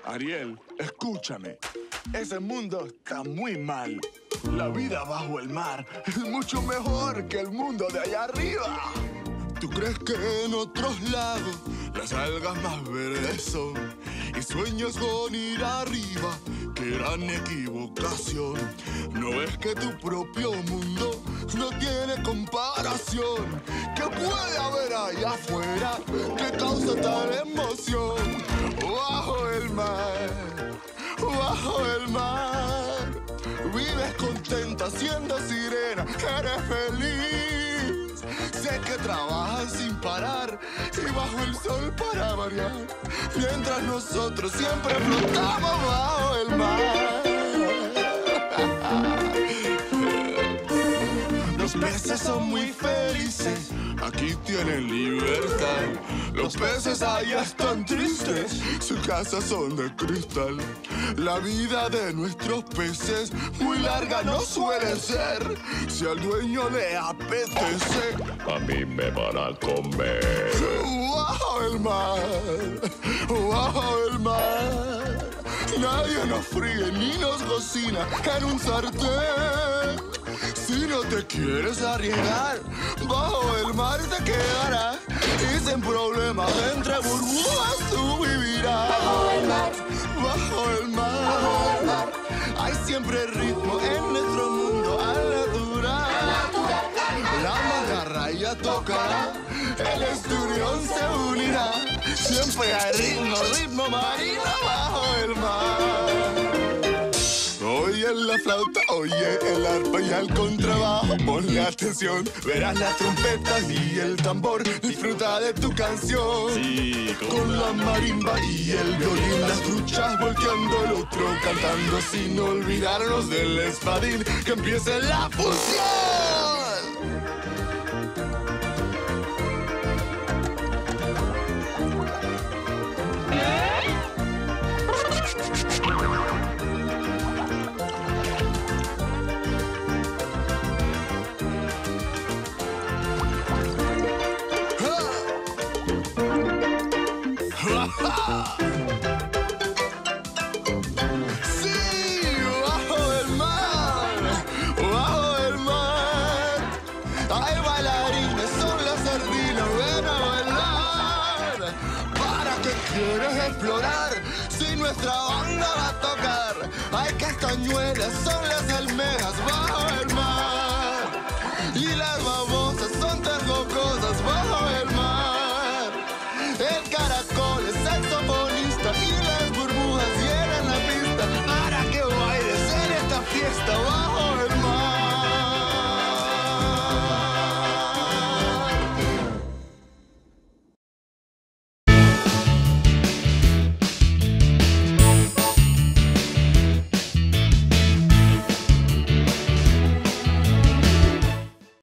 Ariel, escúchame. Ese mundo está muy mal. La vida bajo el mar es mucho mejor que el mundo de allá arriba. ¿Tú crees que en otros lados las algas más verdes son? Y sueños con ir arriba, qué gran equivocación. ¿No ves que tu propio mundo no tiene comparación? ¿Qué puede haber allá afuera que causa tal emoción? Bajo el mar, bajo el mar, vives contenta siendo sirena, eres feliz. Sé que trabajas sin parar y bajo el sol para variar, mientras nosotros siempre flotamos bajo el mar. Los peces son muy felices, aquí tienen libertad. Los peces allá están tristes, sus casas son de cristal. La vida de nuestros peces muy larga no suele ser. Si al dueño le apetece, a mí me van a comer. bajo el mar, bajo el mar. Nadie nos fríe ni nos cocina en un sartén. Si no te quieres arriesgar, bajo el mar te quedarás. Y sin problemas entre burbujas tú vivirás. Bajo el mar, bajo el mar, bajo el mar. Hay siempre ritmo en nuestro mundo al natural. La mantarraya tocará, el esturión se unirá. Siempre hay ritmo, ritmo marino bajo el mar. Oye la flauta, oye el arpa y al contrabajo. Ponle atención, verás las trompetas y el tambor. Disfruta de tu canción. Sí, con la marimba y el violín, las truchas volteando, el otro cantando, sin olvidarnos del espadín. Que empiece la fusión. Sí, bajo el mar, bajo el mar. Hay bailarines, son las sardinas, ven a bailar. ¿Para qué quieres explorar si nuestra banda va a tocar? Hay castañuelas, son las almejas, bajo el